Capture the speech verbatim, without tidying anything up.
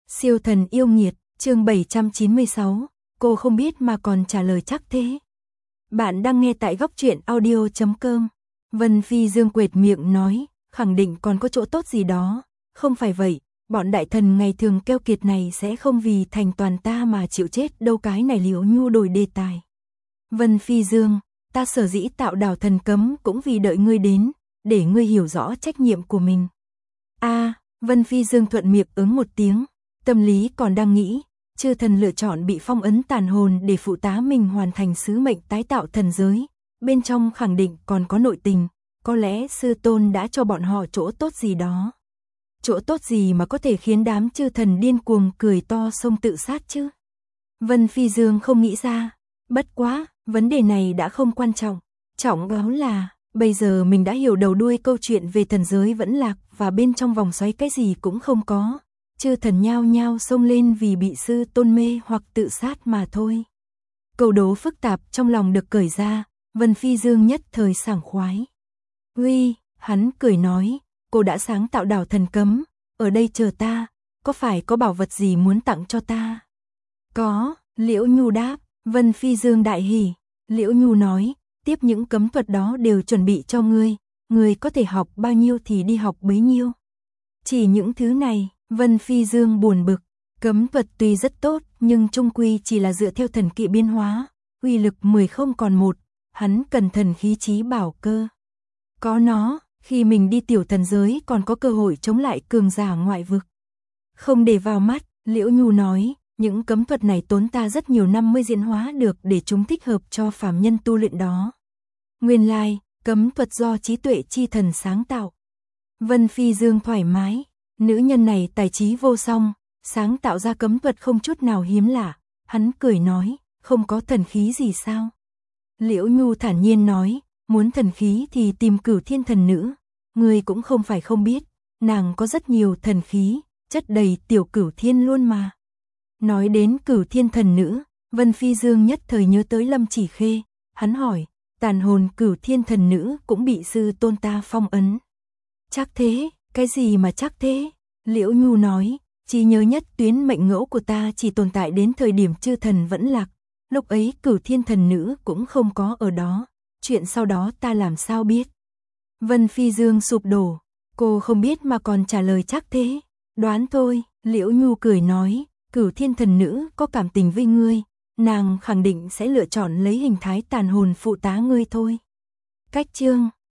Siêu thần yêu nghiệt, chương bảy trăm chín mươi sáu, cô không biết mà còn trả lời chắc thế. Bạn đang nghe tại góc truyện audio chấm com. Vân Phi Dương quệt miệng nói, khẳng định còn có chỗ tốt gì đó. Không phải vậy, bọn đại thần ngày thường keo kiệt này sẽ không vì thành toàn ta mà chịu chết đâu. Cái này Liễu Nhu đổi đề tài. Vân Phi Dương, ta sở dĩ tạo đảo thần cấm cũng vì đợi ngươi đến, để ngươi hiểu rõ trách nhiệm của mình. A, à, Vân Phi Dương thuận miệng ứng một tiếng, tâm lý còn đang nghĩ, chư thần lựa chọn bị phong ấn tàn hồn để phụ tá mình hoàn thành sứ mệnh tái tạo thần giới, bên trong khẳng định còn có nội tình, có lẽ sư tôn đã cho bọn họ chỗ tốt gì đó. Chỗ tốt gì mà có thể khiến đám chư thần điên cuồng cười to xông tự sát chứ? Vân Phi Dương không nghĩ ra, bất quá, vấn đề này đã không quan trọng, trọng yếu là, bây giờ mình đã hiểu đầu đuôi câu chuyện về thần giới vẫn lạc và bên trong vòng xoáy cái gì cũng không có. Chư thần nhao nhao xông lên vì bị sư tôn mê hoặc tự sát mà thôi. Câu đố phức tạp trong lòng được cởi ra, Vân Phi Dương nhất thời sảng khoái. Uy, hắn cười nói, cô đã sáng tạo đảo thần cấm, ở đây chờ ta, có phải có bảo vật gì muốn tặng cho ta? Có, Liễu Nhu đáp. Vân Phi Dương đại hỉ. Liễu Nhu nói, tiếp những cấm thuật đó đều chuẩn bị cho ngươi, ngươi có thể học bao nhiêu thì đi học bấy nhiêu. Chỉ những thứ này, Vân Phi Dương buồn bực, cấm thuật tuy rất tốt, nhưng chung quy chỉ là dựa theo thần kỵ biến hóa, uy lực mười không còn một, hắn cần thần khí trí bảo cơ. Có nó, khi mình đi tiểu thần giới còn có cơ hội chống lại cường giả ngoại vực. Không để vào mắt, Liễu Nhu nói, những cấm thuật này tốn ta rất nhiều năm mới diễn hóa được để chúng thích hợp cho phàm nhân tu luyện đó. Nguyên lai, cấm thuật do trí tuệ chi thần sáng tạo. Vân Phi Dương thoải mái, nữ nhân này tài trí vô song, sáng tạo ra cấm thuật không chút nào hiếm lạ. Hắn cười nói, không có thần khí gì sao? Liễu Nhu thản nhiên nói, muốn thần khí thì tìm Cửu Thiên thần nữ. Ngươi cũng không phải không biết, nàng có rất nhiều thần khí, chất đầy tiểu Cửu Thiên luôn mà. Nói đến Cửu Thiên thần nữ, Vân Phi Dương nhất thời nhớ tới Lâm Chỉ Khê. Hắn hỏi, tàn hồn Cửu Thiên thần nữ cũng bị sư tôn ta phong ấn. Chắc thế, cái gì mà chắc thế? Liễu Nhu nói, trí nhớ nhất tuyến mệnh ngẫu của ta chỉ tồn tại đến thời điểm chư thần vẫn lạc. Lúc ấy Cửu Thiên thần nữ cũng không có ở đó. Chuyện sau đó ta làm sao biết? Vân Phi Dương sụp đổ, cô không biết mà còn trả lời chắc thế. Đoán thôi, Liễu Nhu cười nói, Cửu Thiên thần nữ có cảm tình với ngươi, nàng khẳng định sẽ lựa chọn lấy hình thái tàn hồn phụ tá ngươi thôi. Cách chương